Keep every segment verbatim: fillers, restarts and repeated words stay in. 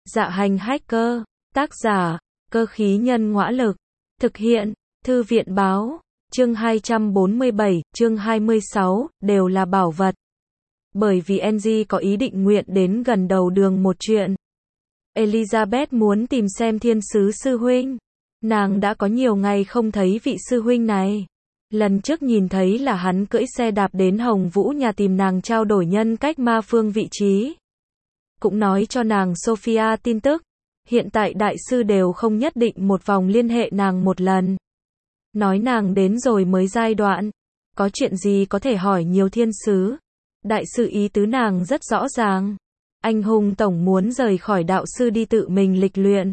Dạ hành hacker, tác giả, cơ khí nhân ngõa lực, thực hiện, thư viện báo, chương hai trăm bốn mươi bảy, chương hai mươi sáu, đều là bảo vật. Bởi vì Angie có ý định nguyện đến gần đầu đường một chuyện. Elizabeth muốn tìm xem thiên sứ sư huynh. Nàng đã có nhiều ngày không thấy vị sư huynh này. Lần trước nhìn thấy là hắn cưỡi xe đạp đến Hồng Vũ nhà tìm nàng trao đổi nhân cách ma phương vị trí. Cũng nói cho nàng Sophia tin tức. Hiện tại đại sư đều không nhất định một vòng liên hệ nàng một lần. Nói nàng đến rồi mới giai đoạn. Có chuyện gì có thể hỏi nhiều thiên sứ. Đại sư ý tứ nàng rất rõ ràng. Anh hùng tổng muốn rời khỏi đạo sư đi tự mình lịch luyện.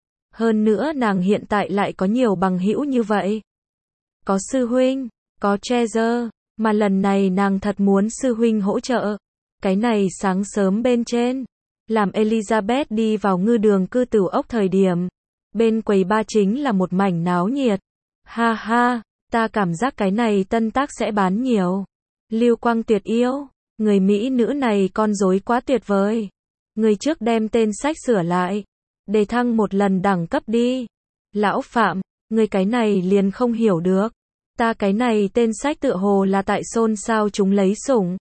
Hơn nữa nàng hiện tại lại có nhiều bằng hữu như vậy. Có sư huynh, có Treasure, mà lần này nàng thật muốn sư huynh hỗ trợ. Cái này sáng sớm bên trên, làm Elizabeth đi vào ngư đường cư tửu ốc thời điểm. Bên quầy ba chính là một mảnh náo nhiệt. Ha ha, ta cảm giác cái này tân tác sẽ bán nhiều. Lưu Quang tuyệt yêu, người Mỹ nữ này con rối quá tuyệt vời. Người trước đem tên sách sửa lại, đề thăng một lần đẳng cấp đi. Lão Phạm, người cái này liền không hiểu được. Ta cái này tên sách tựa hồ là tại xôn xao chúng lấy sủng.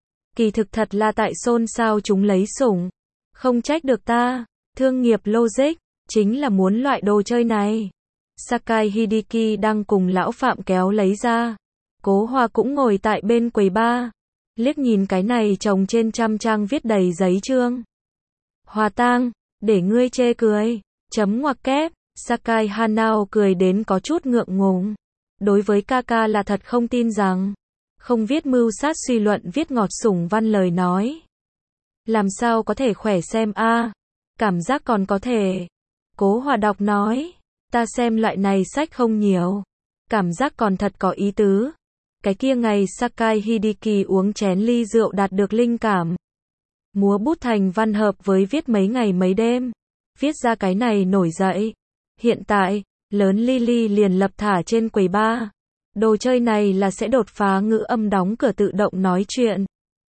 Kỳ thực thật là tại xôn xao chúng lấy sủng. Không trách được ta, thương nghiệp logic, chính là muốn loại đồ chơi này. Sakai Hideki đang cùng lão Phạm kéo lấy ra. Cố Hoa cũng ngồi tại bên quầy ba. Liếc nhìn cái này chồng trên trăm trang viết đầy giấy chương. Hòa tang, để ngươi chê cười. Chấm ngoặc kép. Sakai Hanao cười đến có chút ngượng ngùng. Đối với Kaka là thật không tin rằng. Không viết mưu sát suy luận viết ngọt sủng văn lời nói. Làm sao có thể khỏe xem a à? Cảm giác còn có thể. Cố Hòa đọc nói. Ta xem loại này sách không nhiều. Cảm giác còn thật có ý tứ. Cái kia ngày Sakai Hideki uống chén ly rượu đạt được linh cảm. Múa bút thành văn hợp với viết mấy ngày mấy đêm. Viết ra cái này nổi dậy. Hiện tại, lớn Lily liền lập thả trên quầy ba. Đồ chơi này là sẽ đột phá ngữ âm đóng cửa tự động nói chuyện.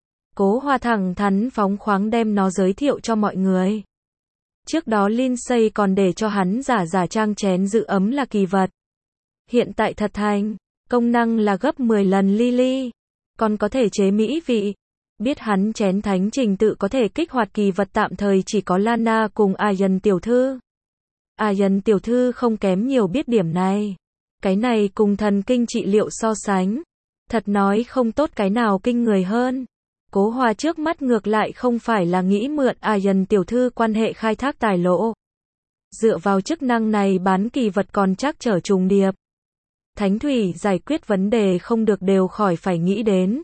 Cố Hoa thẳng thắn phóng khoáng đem nó giới thiệu cho mọi người. Trước đó Lindsay còn để cho hắn giả giả trang chén giữ ấm là kỳ vật. Hiện tại thật thành, công năng là gấp mười lần Lily. Còn có thể chế mỹ vị. Biết hắn chén thánh trình tự có thể kích hoạt kỳ vật tạm thời chỉ có Lana cùng Ayan tiểu thư. Ayan tiểu thư không kém nhiều biết điểm này. Cái này cùng thần kinh trị liệu so sánh. Thật nói không tốt cái nào kinh người hơn. Cố Hoa trước mắt ngược lại không phải là nghĩ mượn Ayan tiểu thư quan hệ khai thác tài lỗ. Dựa vào chức năng này bán kỳ vật còn chắc trở trùng điệp. Thánh thủy giải quyết vấn đề không được đều khỏi phải nghĩ đến.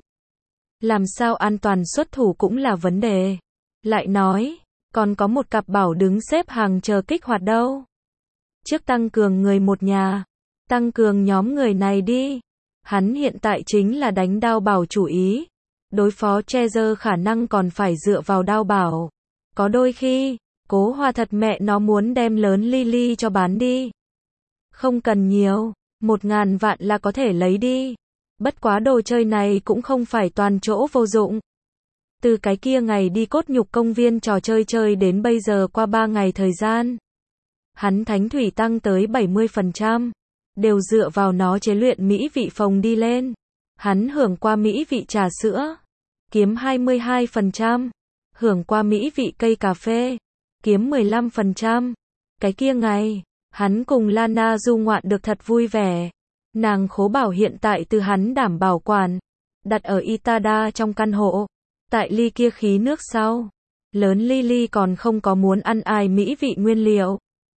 Làm sao an toàn xuất thủ cũng là vấn đề. Lại nói, còn có một cặp bảo đứng xếp hàng chờ kích hoạt đâu. Trước tăng cường người một nhà, tăng cường nhóm người này đi. Hắn hiện tại chính là đánh đao bảo chủ ý. Đối phó Treasure khả năng còn phải dựa vào đao bảo. Có đôi khi, Cố Hoa thật mẹ nó muốn đem lớn Lily cho bán đi. Không cần nhiều, một ngàn vạn là có thể lấy đi. Bất quá đồ chơi này cũng không phải toàn chỗ vô dụng. Từ cái kia ngày đi cốt nhục công viên trò chơi chơi đến bây giờ qua ba ngày thời gian. Hắn thánh thủy tăng tới bảy mươi phần trăm. Đều dựa vào nó chế luyện mỹ vị phồng đi lên. Hắn hưởng qua mỹ vị trà sữa. Kiếm hai mươi hai phần trăm. Hưởng qua mỹ vị cây cà phê. Kiếm mười lăm phần trăm. Cái kia ngày, hắn cùng Lana du ngoạn được thật vui vẻ. Nàng khố bảo hiện tại từ hắn đảm bảo quản. Đặt ở Itada trong căn hộ. Tại ly kia khí nước sau. Lớn Lily còn không có muốn ăn ai mỹ vị nguyên liệu.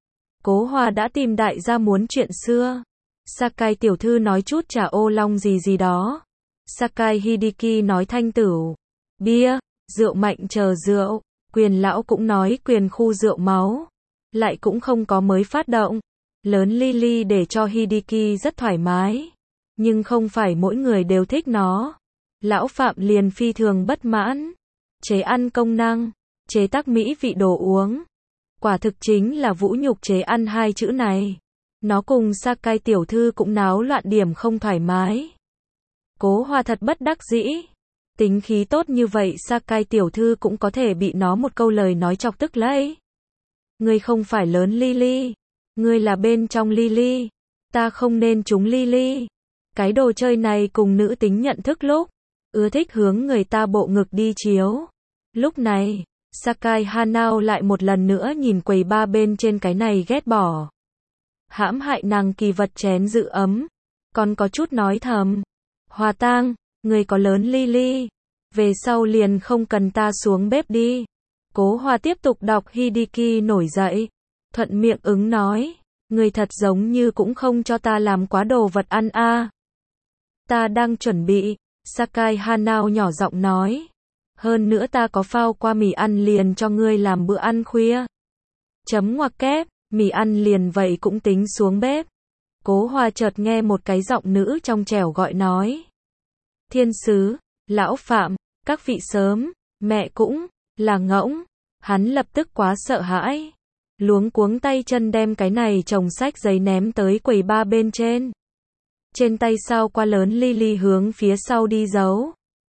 Cố Hoa đã tìm đại gia muốn chuyện xưa. Sakai tiểu thư nói chút trà ô long gì gì đó. Sakai Hideki nói thanh tửu, bia, rượu mạnh chờ rượu. Quyền lão cũng nói quyền khu rượu máu. Lại cũng không có mới phát động. Lớn Lily để cho Hideki rất thoải mái. Nhưng không phải mỗi người đều thích nó. Lão Phạm liền phi thường bất mãn. Chế ăn công năng, chế tác mỹ vị đồ uống. Quả thực chính là vũ nhục chế ăn hai chữ này. Nó cùng Sakai tiểu thư cũng náo loạn điểm không thoải mái. Cố Hoa thật bất đắc dĩ. Tính khí tốt như vậy Sakai tiểu thư cũng có thể bị nó một câu lời nói chọc tức lấy. Ngươi không phải lớn Lily. Ngươi là bên trong Lily. Ta không nên trúng Lily. Cái đồ chơi này cùng nữ tính nhận thức lúc. Ưa thích hướng người ta bộ ngực đi chiếu. Lúc này, Sakai Hanao lại một lần nữa nhìn quầy ba bên trên cái này ghét bỏ. Hãm hại nàng kỳ vật chén giữ ấm. Còn có chút nói thầm. Hòa Tang, người có lớn Lily. Về sau liền không cần ta xuống bếp đi. Cố Hòa tiếp tục đọc Hideki nổi dậy. Thuận miệng ứng nói. Người thật giống như cũng không cho ta làm quá đồ vật ăn a. À. Ta đang chuẩn bị. Sakai Hanao nhỏ giọng nói. Hơn nữa ta có phao qua mì ăn liền cho ngươi làm bữa ăn khuya. Chấm ngoặc kép, mì ăn liền vậy cũng tính xuống bếp. Cố Hòa chợt nghe một cái giọng nữ trong trẻo gọi nói. Thiên sứ, lão Phạm, các vị sớm, mẹ cũng là ngỗng. Hắn lập tức quá sợ hãi. Luống cuống tay chân đem cái này chồng sách giấy ném tới quầy ba bên trên. Trên tay sau qua lớn Lily hướng phía sau đi giấu.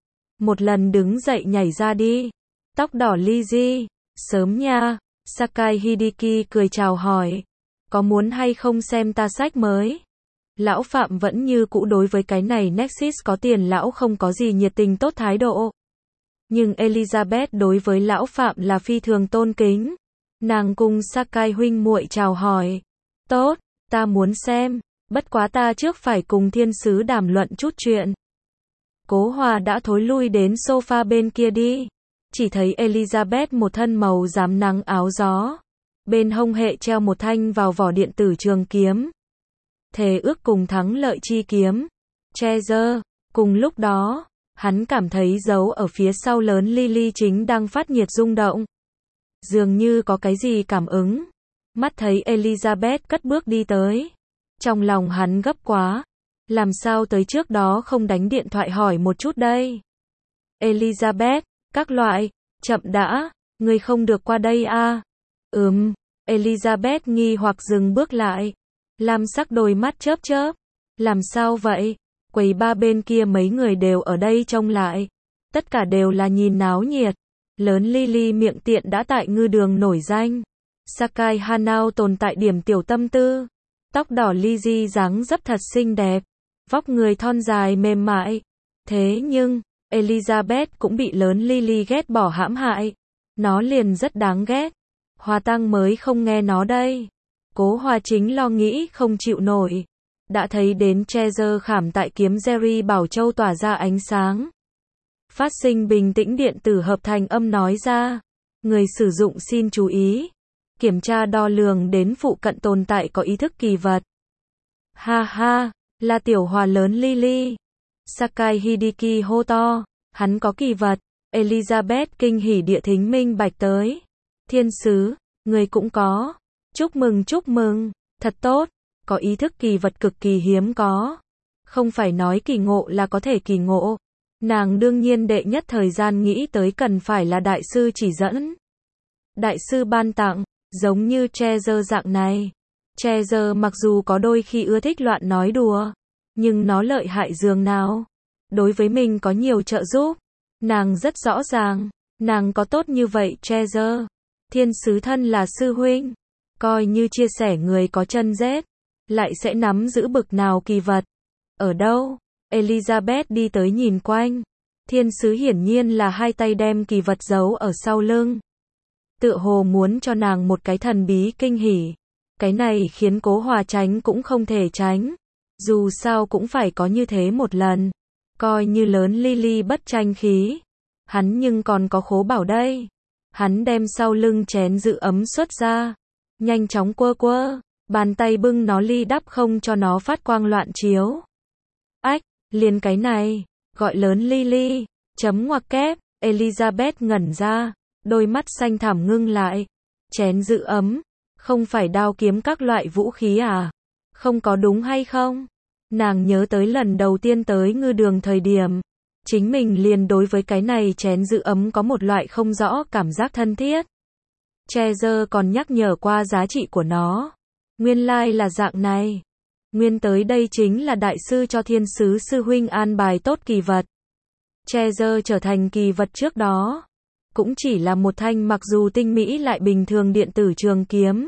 Một lần đứng dậy nhảy ra đi. Tóc đỏ Lizzy, sớm nha. Sakai Hideki cười chào hỏi. Có muốn hay không xem ta sách mới? Lão Phạm vẫn như cũ đối với cái này Nexus có tiền lão không có gì nhiệt tình tốt thái độ. Nhưng Elizabeth đối với lão Phạm là phi thường tôn kính. Nàng cùng Sakai huynh muội chào hỏi. Tốt, ta muốn xem. Bất quá ta trước phải cùng thiên sứ đàm luận chút chuyện. Cố Hòa đã thối lui đến sofa bên kia đi. Chỉ thấy Elizabeth một thân màu rám nắng áo gió. Bên hông hệ treo một thanh vào vỏ điện tử trường kiếm. Thề ước cùng thắng lợi chi kiếm. Treasure. Cùng lúc đó, hắn cảm thấy dấu ở phía sau lớn Lily chính đang phát nhiệt rung động. Dường như có cái gì cảm ứng. Mắt thấy Elizabeth cất bước đi tới. Trong lòng hắn gấp quá. Làm sao tới trước đó không đánh điện thoại hỏi một chút đây. Elizabeth, các loại, chậm đã, ngươi không được qua đây à. Ừm, Elizabeth nghi hoặc dừng bước lại. Lam sắc đôi mắt chớp chớp. Làm sao vậy? Quầy ba bên kia mấy người đều ở đây trông lại. Tất cả đều là nhìn náo nhiệt. Lớn Lily miệng tiện đã tại ngư đường nổi danh. Sakai Hanao tồn tại điểm tiểu tâm tư. Tóc đỏ Lizzy dáng dấp thật xinh đẹp. Vóc người thon dài mềm mại. Thế nhưng, Elizabeth cũng bị lớn Lily ghét bỏ hãm hại. Nó liền rất đáng ghét. Hòa Tang mới không nghe nó đây. Cố Hòa chính lo nghĩ không chịu nổi. Đã thấy đến Treasure khảm tại kiếm Jerry Bảo Châu tỏa ra ánh sáng. Phát sinh bình tĩnh điện tử hợp thành âm nói ra. Người sử dụng xin chú ý. Kiểm tra đo lường đến phụ cận tồn tại có ý thức kỳ vật. Ha ha, là tiểu Hòa lớn Lily. Sakai Hideki hô to. Hắn có kỳ vật. Elizabeth kinh hỉ địa thính minh bạch tới. Thiên sứ, người cũng có. Chúc mừng chúc mừng, thật tốt. Có ý thức kỳ vật cực kỳ hiếm có. Không phải nói kỳ ngộ là có thể kỳ ngộ. Nàng đương nhiên đệ nhất thời gian nghĩ tới cần phải là đại sư chỉ dẫn. Đại sư ban tặng, giống như Treasure dạng này. Treasure mặc dù có đôi khi ưa thích loạn nói đùa, nhưng nó lợi hại dường nào. Đối với mình có nhiều trợ giúp. Nàng rất rõ ràng, nàng có tốt như vậy Treasure. Thiên sứ thân là sư huynh. Coi như chia sẻ người có chân rết. Lại sẽ nắm giữ bực nào kỳ vật. Ở đâu? Elizabeth đi tới nhìn quanh. Thiên sứ hiển nhiên là hai tay đem kỳ vật giấu ở sau lưng. Tựa hồ muốn cho nàng một cái thần bí kinh hỉ. Cái này khiến Cố Hòa tránh cũng không thể tránh. Dù sao cũng phải có như thế một lần. Coi như lớn Lily bất tranh khí. Hắn nhưng còn có khố bảo đây. Hắn đem sau lưng chén giữ ấm xuất ra. Nhanh chóng quơ quơ. Bàn tay bưng nó ly đắp không cho nó phát quang loạn chiếu. Ách, liền cái này. Gọi lớn Lily. Chấm ngoặc kép. Elizabeth ngẩn ra. Đôi mắt xanh thẳm ngưng lại. Chén giữ ấm. Không phải đao kiếm các loại vũ khí à? Không có đúng hay không? Nàng nhớ tới lần đầu tiên tới ngư đường thời điểm. Chính mình liền đối với cái này chén giữ ấm có một loại không rõ cảm giác thân thiết. Treasure còn nhắc nhở qua giá trị của nó. Nguyên lai like là dạng này. Nguyên tới đây chính là đại sư cho thiên sứ sư huynh an bài tốt kỳ vật. Treasure trở thành kỳ vật trước đó. cũng chỉ là một thanh mặc dù tinh mỹ lại bình thường điện tử trường kiếm.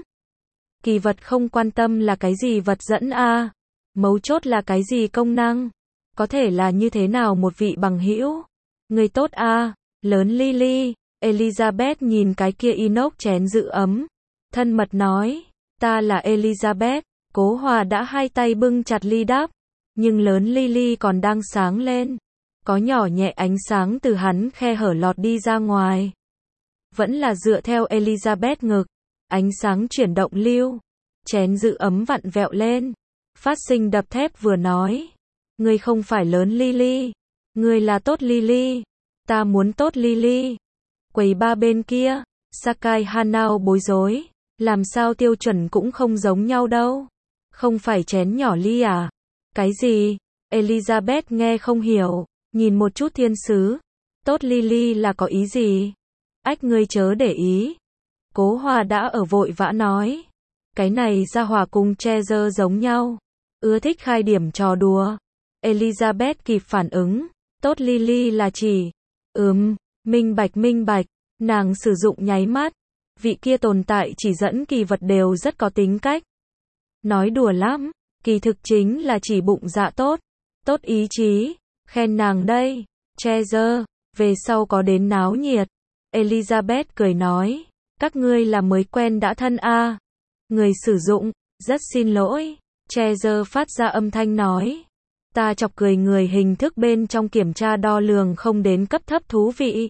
Kỳ vật không quan tâm là cái gì vật dẫn a, mấu chốt là cái gì công năng, có thể là như thế nào một vị bằng hữu. Người tốt a, lớn Lily. Elizabeth nhìn cái kia inox chén giữ ấm, thân mật nói, ta là Elizabeth. Cố Hòa đã hai tay bưng chặt ly đáp, nhưng lớn Lily còn đang sáng lên, có nhỏ nhẹ ánh sáng từ hắn khe hở lọt đi ra ngoài. Vẫn là dựa theo Elizabeth ngực, ánh sáng chuyển động lưu, chén giữ ấm vặn vẹo lên, phát sinh đập thép vừa nói, ngươi không phải lớn Lily, ngươi là tốt Lily, ta muốn tốt Lily. Quầy ba bên kia, Sakai Hanao bối rối, làm sao tiêu chuẩn cũng không giống nhau đâu, không phải chén nhỏ ly à? Cái gì? Elizabeth nghe không hiểu, nhìn một chút thiên sứ, tốt Lily là có ý gì? Ách ngươi chớ để ý. Cố Hòa đã ở vội vã nói, cái này ra hòa cùng Treasure giống nhau, ưa thích khai điểm trò đùa. Elizabeth kịp phản ứng, tốt Lily là chỉ, ừm, minh bạch minh bạch, nàng sử dụng nháy mắt, vị kia tồn tại chỉ dẫn kỳ vật đều rất có tính cách. Nói đùa lắm, kỳ thực chính là chỉ bụng dạ tốt, tốt ý chí, khen nàng đây. Treasure, về sau có đến náo nhiệt. Elizabeth cười nói, các ngươi là mới quen đã thân a. À. Người sử dụng, rất xin lỗi. Treasure phát ra âm thanh nói, ta chọc cười người hình thức bên trong kiểm tra đo lường không đến cấp thấp thú vị.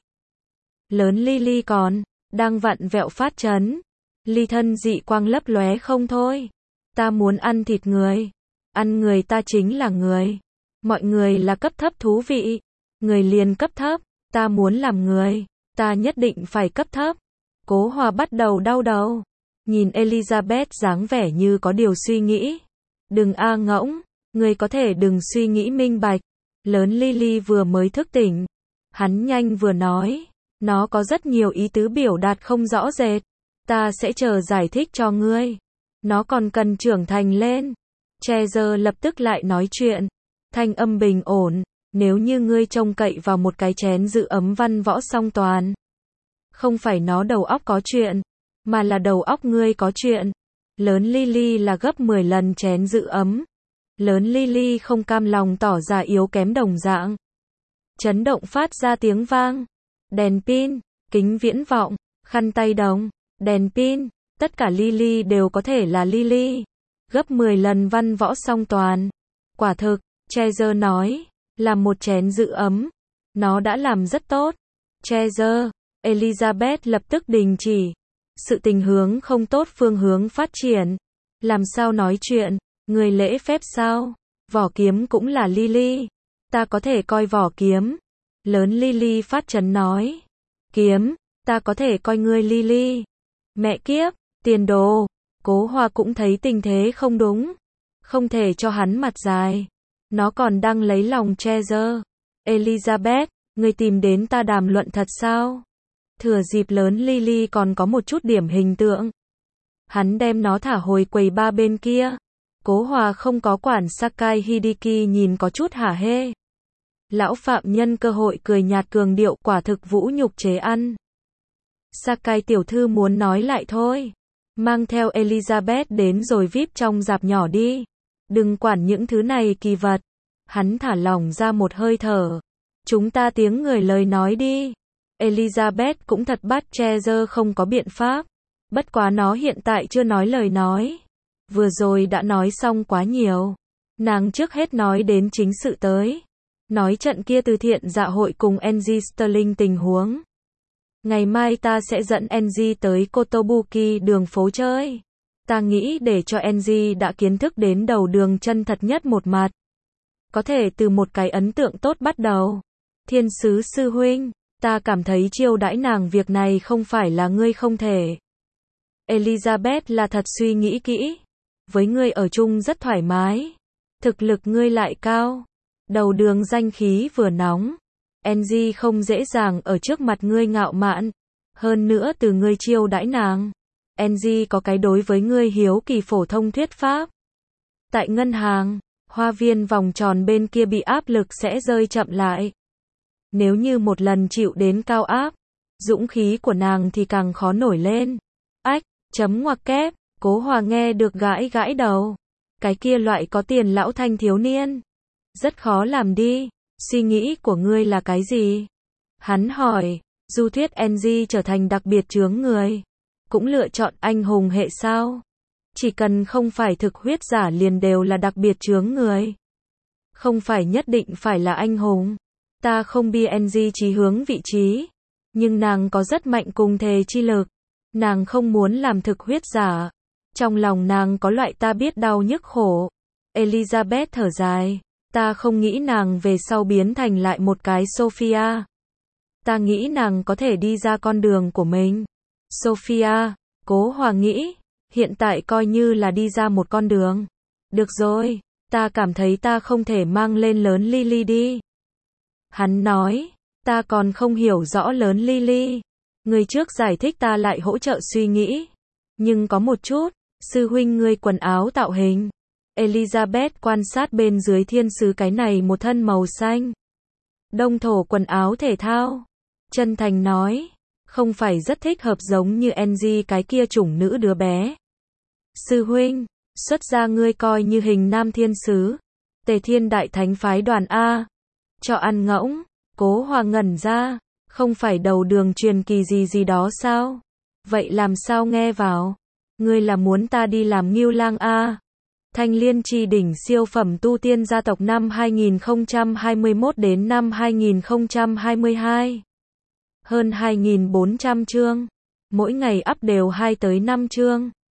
Lớn Lily còn, đang vặn vẹo phát chấn. Ly thân dị quang lấp lóe không thôi. Ta muốn ăn thịt người. Ăn người ta chính là người. Mọi người là cấp thấp thú vị. Người liền cấp thấp. Ta muốn làm người. Ta nhất định phải cấp thấp. Cố Hòa bắt đầu đau đầu. Nhìn Elizabeth dáng vẻ như có điều suy nghĩ. Đừng a ngỗng. Người có thể đừng suy nghĩ minh bạch. Lớn Lily vừa mới thức tỉnh. Hắn nhanh vừa nói. Nó có rất nhiều ý tứ biểu đạt không rõ rệt. Ta sẽ chờ giải thích cho ngươi. Nó còn cần trưởng thành lên. Treasure lập tức lại nói chuyện. Thanh âm bình ổn. Nếu như ngươi trông cậy vào một cái chén giữ ấm văn võ song toàn. Không phải nó đầu óc có chuyện. Mà là đầu óc ngươi có chuyện. Lớn Lily là gấp mười lần chén giữ ấm. Lớn Lily không cam lòng tỏ ra yếu kém đồng dạng. Chấn động phát ra tiếng vang. Đèn pin, kính viễn vọng, khăn tay đồng, đèn pin, tất cả Lily đều có thể là Lily. Gấp mười lần văn võ song toàn. Quả thực, Treasure nói, làm một chén giữ ấm. Nó đã làm rất tốt. Treasure, Elizabeth lập tức đình chỉ. Sự tình hướng không tốt phương hướng phát triển. Làm sao nói chuyện, người lễ phép sao? Vỏ kiếm cũng là Lily. Ta có thể coi vỏ kiếm. Lớn Lily phát chấn nói. Kiếm, ta có thể coi ngươi Lily. Mẹ kiếp, tiền đồ. Cố Hòa cũng thấy tình thế không đúng. Không thể cho hắn mặt dài. Nó còn đang lấy lòng Treasure. Elizabeth, ngươi tìm đến ta đàm luận thật sao? Thừa dịp lớn Lily còn có một chút điểm hình tượng. Hắn đem nó thả hồi quầy ba bên kia. Cố Hòa không có quản Sakai Hideki nhìn có chút hả hê. Lão phạm nhân cơ hội cười nhạt cường điệu quả thực vũ nhục chế ăn. Sakai tiểu thư muốn nói lại thôi. Mang theo Elizabeth đến rồi víp trong dạp nhỏ đi. Đừng quản những thứ này kỳ vật. Hắn thả lỏng ra một hơi thở. Chúng ta tiếng người lời nói đi. Elizabeth cũng thật bắt Treasure không có biện pháp. Bất quá nó hiện tại chưa nói lời nói. Vừa rồi đã nói xong quá nhiều. Nàng trước hết nói đến chính sự tới. Nói trận kia từ thiện dạ hội cùng Angie Sterling tình huống. Ngày mai ta sẽ dẫn Angie tới Kotobuki đường phố chơi. Ta nghĩ để cho Angie đã kiến thức đến đầu đường chân thật nhất một mặt. Có thể từ một cái ấn tượng tốt bắt đầu. Thiên sứ sư huynh, ta cảm thấy chiêu đãi nàng việc này không phải là ngươi không thể. Elizabeth là thật suy nghĩ kỹ. Với ngươi ở chung rất thoải mái. Thực lực ngươi lại cao. Đầu đường danh khí vừa nóng. Angie không dễ dàng ở trước mặt ngươi ngạo mạn. Hơn nữa từ ngươi chiêu đãi nàng. Angie có cái đối với ngươi hiếu kỳ phổ thông thuyết pháp. Tại ngân hàng, hoa viên vòng tròn bên kia bị áp lực sẽ rơi chậm lại. Nếu như một lần chịu đến cao áp, Dũng khí của nàng thì càng khó nổi lên. Ách, chấm ngoặc kép, Cố Hòa nghe được gãi gãi đầu. Cái kia loại có tiền lão thanh thiếu niên. Rất khó làm đi. Suy nghĩ của ngươi là cái gì? Hắn hỏi, du thuyết en giê trở thành đặc biệt chướng người. Cũng lựa chọn anh hùng hệ sao? Chỉ cần không phải thực huyết giả liền đều là đặc biệt chướng người. Không phải nhất định phải là anh hùng. Ta không bi en giê chí hướng vị trí. Nhưng nàng có rất mạnh cùng thề chi lực. Nàng không muốn làm thực huyết giả. Trong lòng nàng có loại ta biết đau nhức khổ. Elizabeth thở dài. Ta không nghĩ nàng về sau biến thành lại một cái Sophia. Ta nghĩ nàng có thể đi ra con đường của mình. Sophia, Cố Hòa nghĩ, hiện tại coi như là đi ra một con đường. Được rồi, ta cảm thấy ta không thể mang lên lớn Lily đi. Hắn nói, ta còn không hiểu rõ lớn Lily. Người trước giải thích ta lại hỗ trợ suy nghĩ. Nhưng có một chút, sư huynh ngươi quần áo tạo hình. Elizabeth quan sát bên dưới thiên sứ cái này một thân màu xanh. Đông thổ quần áo thể thao. Chân thành nói, không phải rất thích hợp giống như Angie cái kia chủng nữ đứa bé. Sư huynh, xuất ra ngươi coi như hình nam thiên sứ. Tề Thiên Đại Thánh phái đoàn A. Cho ăn ngỗng, Cố Hòa ngẩn ra, không phải đầu đường truyền kỳ gì gì đó sao? Vậy làm sao nghe vào? Ngươi là muốn ta đi làm Ngưu Lang A? Thanh Liên Chi đỉnh siêu phẩm tu tiên gia tộc năm hai nghìn không trăm hai mươi mốt đến năm hai nghìn không trăm hai mươi hai. Hơn hai nghìn bốn trăm chương. Mỗi ngày up đều hai tới năm chương.